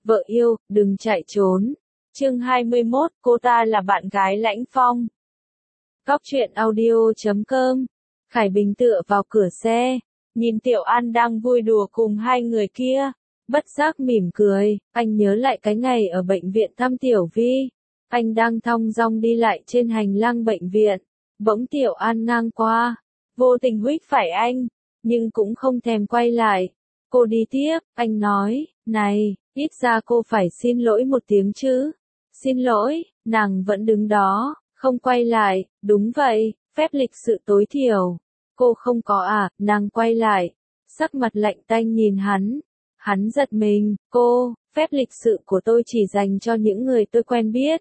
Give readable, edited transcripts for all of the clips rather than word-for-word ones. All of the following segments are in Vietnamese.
vợ yêu, đừng chạy trốn. Chương 21, cô ta là bạn gái Lãnh Phong. Góc truyện audio.com. Khải Bình tựa vào cửa xe, nhìn Tiểu An đang vui đùa cùng hai người kia, bất giác mỉm cười. Anh nhớ lại cái ngày ở bệnh viện thăm Tiểu Vi. Anh đang thong dong đi lại trên hành lang bệnh viện, bỗng Tiểu An ngang qua, vô tình huých phải anh, nhưng cũng không thèm quay lại. Cô đi tiếp, anh nói, này, ít ra cô phải xin lỗi một tiếng chứ. Xin lỗi, nàng vẫn đứng đó, không quay lại. Đúng vậy, phép lịch sự tối thiểu. Cô không có à? Nàng quay lại, sắc mặt lạnh tanh nhìn hắn. Hắn giật mình, cô, phép lịch sự của tôi chỉ dành cho những người tôi quen biết.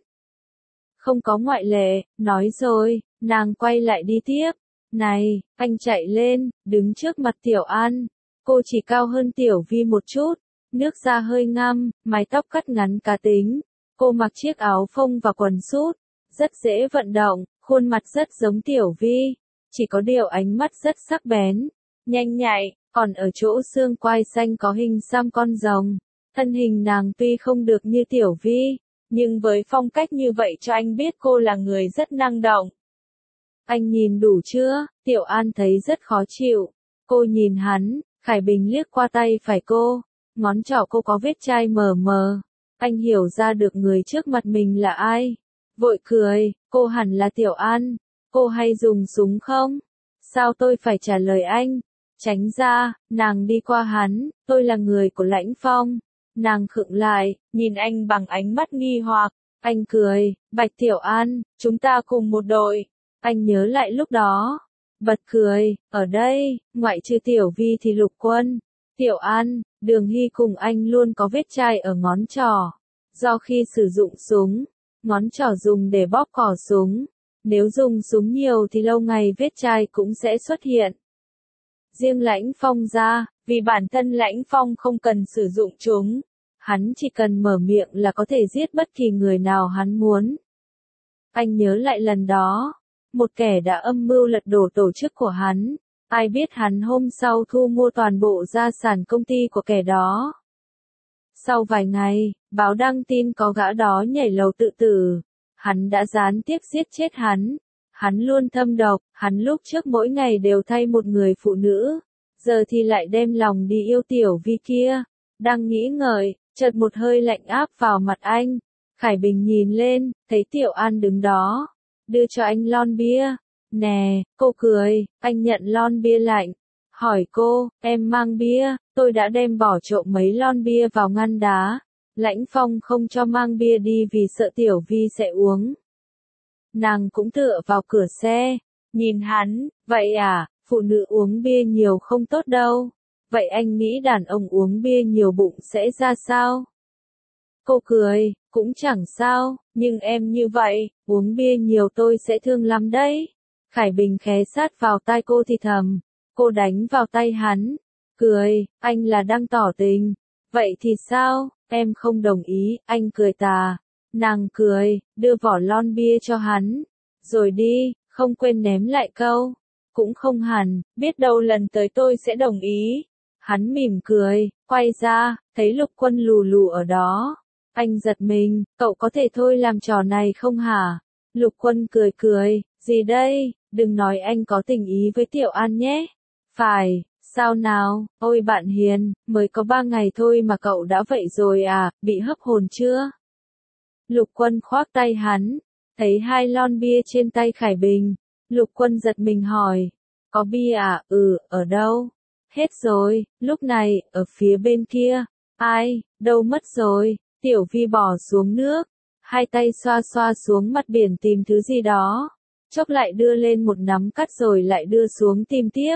Không có ngoại lệ, nói rồi. Nàng quay lại đi tiếp. Này, anh chạy lên, đứng trước mặt Tiểu An. Cô chỉ cao hơn Tiểu Vi một chút, nước da hơi ngăm, mái tóc cắt ngắn cá tính. Cô mặc chiếc áo phông và quần sút, rất dễ vận động, khuôn mặt rất giống Tiểu Vi, chỉ có điều ánh mắt rất sắc bén, nhanh nhạy, còn ở chỗ xương quai xanh có hình xăm con rồng. Thân hình nàng tuy không được như Tiểu Vi, nhưng với phong cách như vậy cho anh biết cô là người rất năng động. Anh nhìn đủ chưa? Tiểu An thấy rất khó chịu. Cô nhìn hắn, Khải Bình liếc qua tay phải cô, ngón trỏ cô có vết chai mờ mờ. Anh hiểu ra được người trước mặt mình là ai. Vội cười, cô hẳn là Tiểu An. Cô hay dùng súng không? Sao tôi phải trả lời anh? Tránh ra, nàng đi qua hắn, tôi là người của Lãnh Phong. Nàng khựng lại, nhìn anh bằng ánh mắt nghi hoặc. Anh cười, Bạch Tiểu An, chúng ta cùng một đội. Anh nhớ lại lúc đó, bật cười, ở đây, ngoại trừ Tiểu Vi thì Lục Quân, Tiểu An, Đường Hy cùng anh luôn có vết chai ở ngón trỏ. Do khi sử dụng súng, ngón trỏ dùng để bóp cò súng. Nếu dùng súng nhiều thì lâu ngày vết chai cũng sẽ xuất hiện. Riêng Lãnh Phong ra, vì bản thân Lãnh Phong không cần sử dụng chúng. Hắn chỉ cần mở miệng là có thể giết bất kỳ người nào hắn muốn. Anh nhớ lại lần đó, một kẻ đã âm mưu lật đổ tổ chức của hắn. Ai biết hắn hôm sau thu mua toàn bộ gia sản công ty của kẻ đó. Sau vài ngày, báo đăng tin có gã đó nhảy lầu tự tử. Hắn đã gián tiếp giết chết hắn. Hắn luôn thâm độc, hắn lúc trước mỗi ngày đều thay một người phụ nữ. Giờ thì lại đem lòng đi yêu Tiểu Vi kia. Đang nghĩ ngợi, chợt một hơi lạnh áp vào mặt anh. Khải Bình nhìn lên, thấy Tiểu An đứng đó. Đưa cho anh lon bia. Nè, cô cười, anh nhận lon bia lạnh. Hỏi cô, em mang bia, tôi đã đem bỏ trộm mấy lon bia vào ngăn đá. Lãnh Phong không cho mang bia đi vì sợ Tiểu Vi sẽ uống. Nàng cũng tựa vào cửa xe, nhìn hắn, vậy à, phụ nữ uống bia nhiều không tốt đâu. Vậy anh nghĩ đàn ông uống bia nhiều bụng sẽ ra sao? Cô cười, cũng chẳng sao, nhưng em như vậy, uống bia nhiều tôi sẽ thương lắm đấy. Khải Bình khé sát vào tai cô thì thầm, cô đánh vào tay hắn, cười, anh là đang tỏ tình. Vậy thì sao, em không đồng ý, anh cười tà. Nàng cười, đưa vỏ lon bia cho hắn, rồi đi, không quên ném lại câu, cũng không hẳn, biết đâu lần tới tôi sẽ đồng ý. Hắn mỉm cười, quay ra, thấy Lục Quân lù lù ở đó. Anh giật mình, cậu có thể thôi làm trò này không hả? Lục Quân cười cười, gì đây, đừng nói anh có tình ý với Tiểu An nhé. Phải, sao nào, ôi bạn hiền, mới có 3 ngày thôi mà cậu đã vậy rồi à, bị hấp hồn chưa? Lục Quân khoác tay hắn, thấy 2 lon bia trên tay Khải Bình. Lục Quân giật mình hỏi, có bia à? Ở đâu? Hết rồi, lúc này, ở phía bên kia. Ai, đâu mất rồi? Tiểu Vi bỏ xuống nước, 2 tay xoa xoa xuống mặt biển tìm thứ gì đó. Chốc lại đưa lên một nắm cắt rồi lại đưa xuống tìm tiếp.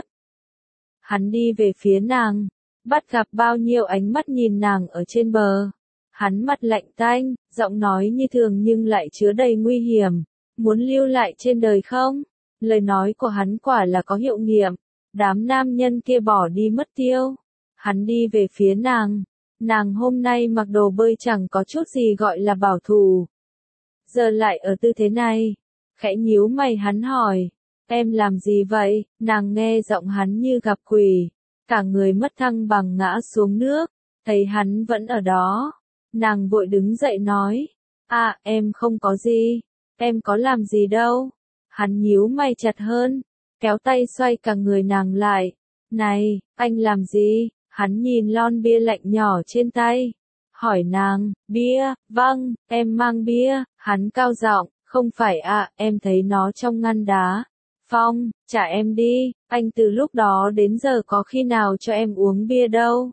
Hắn đi về phía nàng, bắt gặp bao nhiêu ánh mắt nhìn nàng ở trên bờ. Hắn mặt lạnh tanh, giọng nói như thường nhưng lại chứa đầy nguy hiểm. Muốn lưu lại trên đời không? Lời nói của hắn quả là có hiệu nghiệm. Đám nam nhân kia bỏ đi mất tiêu. Hắn đi về phía nàng. Nàng hôm nay mặc đồ bơi chẳng có chút gì gọi là bảo thủ. Giờ lại ở tư thế này. Khẽ nhíu mày hắn hỏi. Em làm gì vậy? Nàng nghe giọng hắn như gặp quỷ. Cả người mất thăng bằng ngã xuống nước. Thấy hắn vẫn ở đó. Nàng vội đứng dậy nói, em không có gì, em có làm gì đâu. Hắn nhíu mày chặt hơn, kéo tay xoay cả người nàng lại. Này, anh làm gì? Hắn nhìn lon bia lạnh nhỏ trên tay. Hỏi nàng, bia, vâng, em mang bia. Hắn cao giọng, không phải em thấy nó trong ngăn đá. Phong, trả em đi, anh từ lúc đó đến giờ có khi nào cho em uống bia đâu.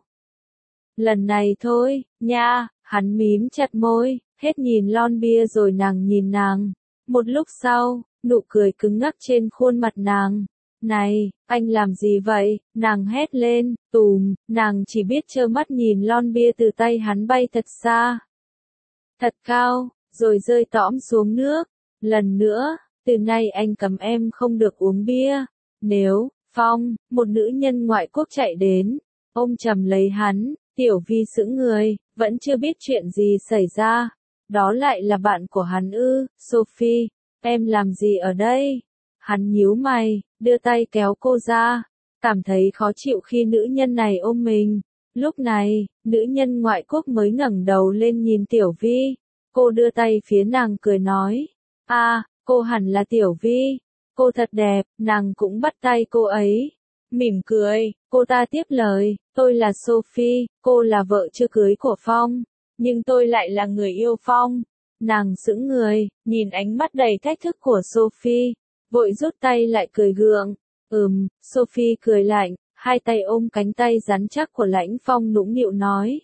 Lần này thôi, nha, hắn mím chặt môi, hết nhìn lon bia rồi nàng nhìn nàng. Một lúc sau, nụ cười cứng ngắc trên khuôn mặt nàng. Này, anh làm gì vậy? Nàng hét lên, nàng chỉ biết trơ mắt nhìn lon bia từ tay hắn bay thật xa. Thật cao, rồi rơi tõm xuống nước. Lần nữa, từ nay anh cấm em không được uống bia. Nếu, Phong, một nữ nhân ngoại quốc chạy đến, ôm chầm lấy hắn, Tiểu Vi sững người, vẫn chưa biết chuyện gì xảy ra. Đó lại là bạn của hắn ư, Sophie, em làm gì ở đây? Hắn nhíu mày, đưa tay kéo cô ra, cảm thấy khó chịu khi nữ nhân này ôm mình. Lúc này, nữ nhân ngoại quốc mới ngẩng đầu lên nhìn Tiểu Vi. Cô đưa tay phía nàng cười nói, cô hẳn là Tiểu Vi. Cô thật đẹp, nàng cũng bắt tay cô ấy. Mỉm cười, cô ta tiếp lời, tôi là Sophie, cô là vợ chưa cưới của Phong, nhưng tôi lại là người yêu Phong. Nàng sững người, nhìn ánh mắt đầy thách thức của Sophie, vội rút tay lại cười gượng. Sophie cười lạnh, hai tay ôm cánh tay rắn chắc của Lãnh Phong nũng nịu nói.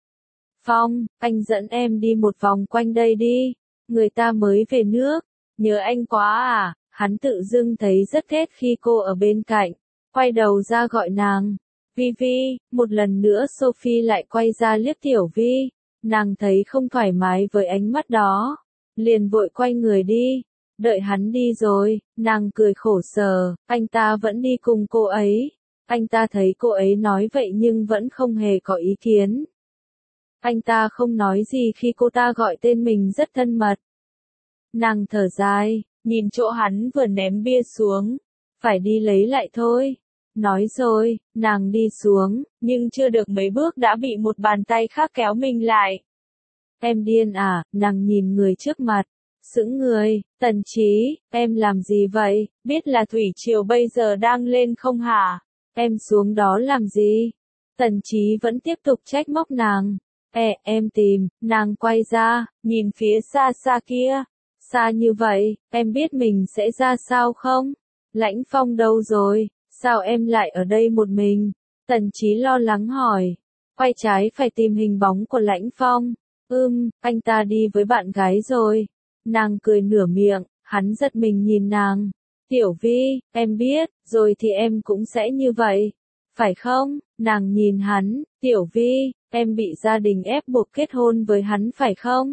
Phong, anh dẫn em đi một vòng quanh đây đi, người ta mới về nước, nhớ anh quá. Hắn tự dưng thấy rất ghét khi cô ở bên cạnh, quay đầu ra gọi nàng. Vi, một lần nữa Sophie lại quay ra liếc Tiểu Vi, nàng thấy không thoải mái với ánh mắt đó, liền vội quay người đi. Đợi hắn đi rồi, nàng cười khổ sở, anh ta vẫn đi cùng cô ấy. Anh ta thấy cô ấy nói vậy nhưng vẫn không hề có ý kiến. Anh ta không nói gì khi cô ta gọi tên mình rất thân mật. Nàng thở dài, nhìn chỗ hắn vừa ném bia xuống, phải đi lấy lại thôi. Nói rồi, nàng đi xuống, nhưng chưa được mấy bước đã bị một bàn tay khác kéo mình lại. Em điên nàng nhìn người trước mặt, sững người. Tần Chí, em làm gì vậy, biết là thủy triều bây giờ đang lên không hả? Em xuống đó làm gì? Tần Chí vẫn tiếp tục trách móc nàng. Em tìm, nàng quay ra, nhìn phía xa xa kia. Xa như vậy, em biết mình sẽ ra sao không? Lãnh Phong đâu rồi? Sao em lại ở đây một mình? Tần Chí lo lắng hỏi. Quay trái phải tìm hình bóng của Lãnh Phong. Anh ta đi với bạn gái rồi. Nàng cười nửa miệng, hắn giật mình nhìn nàng. Tiểu Vi, em biết, rồi thì em cũng sẽ như vậy. Phải không? Nàng nhìn hắn, Tiểu Vi, em bị gia đình ép buộc kết hôn với hắn phải không?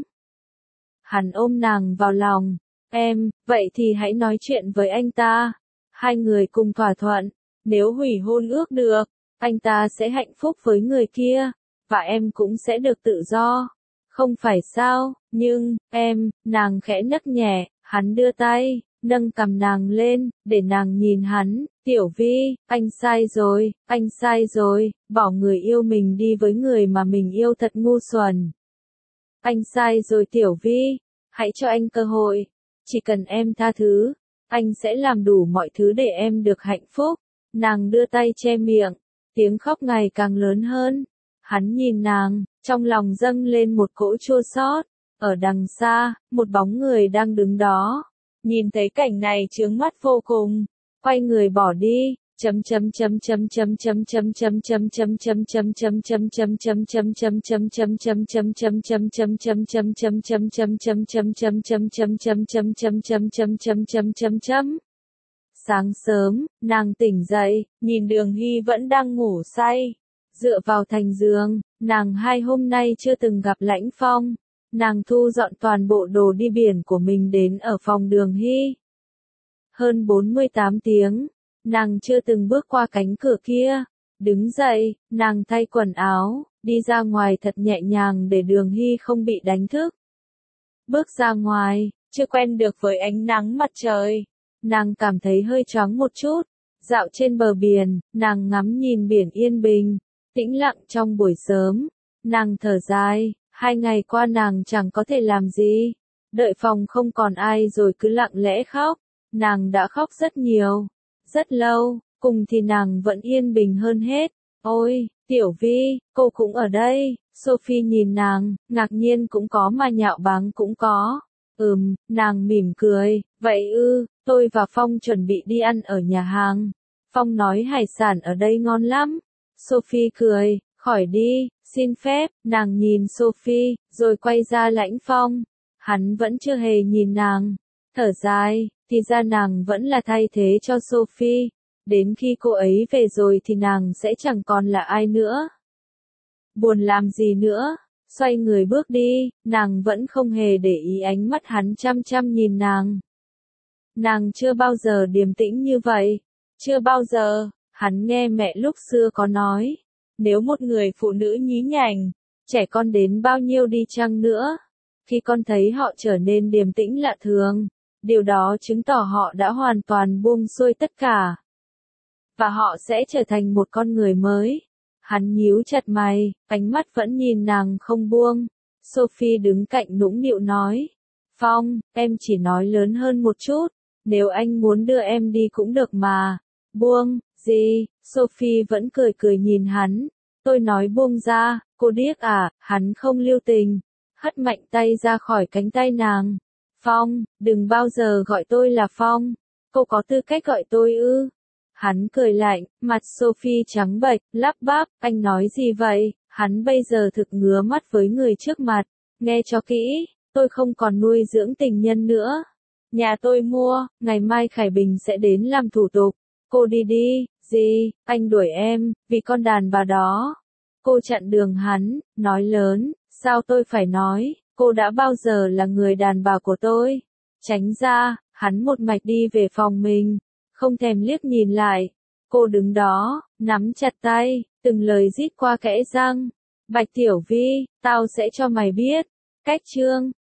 Hắn ôm nàng vào lòng. Vậy thì hãy nói chuyện với anh ta. Hai người cùng thỏa thuận, nếu hủy hôn ước được, anh ta sẽ hạnh phúc với người kia, và em cũng sẽ được tự do. Không phải sao, nhưng, nàng khẽ nấc nhẹ, hắn đưa tay, nâng cằm nàng lên, để nàng nhìn hắn. Tiểu Vi, anh sai rồi, bỏ người yêu mình đi với người mà mình yêu thật ngu xuẩn. Anh sai rồi Tiểu Vi, hãy cho anh cơ hội, chỉ cần em tha thứ, anh sẽ làm đủ mọi thứ để em được hạnh phúc. Nàng đưa tay che miệng, tiếng khóc ngày càng lớn hơn. Hắn nhìn nàng, trong lòng dâng lên một cỗ chua xót. Ở đằng xa, một bóng người đang đứng đó. Nhìn thấy cảnh này chướng mắt vô cùng, quay người bỏ đi. Sáng sớm, nàng tỉnh dậy, nhìn Đường Hy vẫn đang ngủ say, dựa vào thành giường. Nàng 2 hôm nay chưa từng gặp Lãnh Phong. Nàng thu dọn toàn bộ đồ đi biển của mình đến ở phòng Đường Hy. Hơn 48 tiếng, nàng chưa từng bước qua cánh cửa kia. Đứng dậy, nàng thay quần áo, đi ra ngoài thật nhẹ nhàng để Đường Hy không bị đánh thức. Bước ra ngoài, chưa quen được với ánh nắng mặt trời, nàng cảm thấy hơi choáng một chút. Dạo trên bờ biển, nàng ngắm nhìn biển yên bình, tĩnh lặng trong buổi sớm. Nàng thở dài, 2 ngày qua nàng chẳng có thể làm gì. Đợi phòng không còn ai rồi cứ lặng lẽ khóc. Nàng đã khóc rất nhiều, rất lâu, cùng thì nàng vẫn yên bình hơn hết. Ôi, Tiểu Vi, cô cũng ở đây. Sophie nhìn nàng, ngạc nhiên cũng có mà nhạo báng cũng có. Nàng mỉm cười, vậy ư, tôi và Phong chuẩn bị đi ăn ở nhà hàng. Phong nói hải sản ở đây ngon lắm. Sophie cười, khỏi đi, xin phép, nàng nhìn Sophie, rồi quay ra Lãnh Phong. Hắn vẫn chưa hề nhìn nàng. Thở dài, thì ra nàng vẫn là thay thế cho Sophie. Đến khi cô ấy về rồi thì nàng sẽ chẳng còn là ai nữa. Buồn làm gì nữa, xoay người bước đi, nàng vẫn không hề để ý ánh mắt hắn chăm chăm nhìn nàng. Nàng chưa bao giờ điềm tĩnh như vậy, chưa bao giờ, hắn nghe mẹ lúc xưa có nói, nếu một người phụ nữ nhí nhảnh, trẻ con đến bao nhiêu đi chăng nữa, khi con thấy họ trở nên điềm tĩnh lạ thường, điều đó chứng tỏ họ đã hoàn toàn buông xuôi tất cả. Và họ sẽ trở thành một con người mới. Hắn nhíu chặt mày, ánh mắt vẫn nhìn nàng không buông. Sophie đứng cạnh nũng nịu nói. Phong, em chỉ nói lớn hơn một chút. Nếu anh muốn đưa em đi cũng được mà. Buông, gì? Sophie vẫn cười cười nhìn hắn. Tôi nói buông ra, cô điếc à? Hắn không lưu tình. Hất mạnh tay ra khỏi cánh tay nàng. Phong, đừng bao giờ gọi tôi là Phong. Cô có tư cách gọi tôi ư? Hắn cười lạnh, mặt Sophie trắng bệch, lắp bắp, anh nói gì vậy? Hắn bây giờ thực ngứa mắt với người trước mặt. Nghe cho kỹ, tôi không còn nuôi dưỡng tình nhân nữa. Nhà tôi mua, ngày mai Khải Bình sẽ đến làm thủ tục. Cô đi đi, gì, anh đuổi em, vì con đàn bà đó. Cô chặn đường hắn, nói lớn, sao tôi phải nói, cô đã bao giờ là người đàn bà của tôi? Tránh ra, hắn một mạch đi về phòng mình. Không thèm liếc nhìn lại. Cô đứng đó, nắm chặt tay, từng lời rít qua kẽ răng. Bạch Tiểu Vi, tao sẽ cho mày biết. Cách chương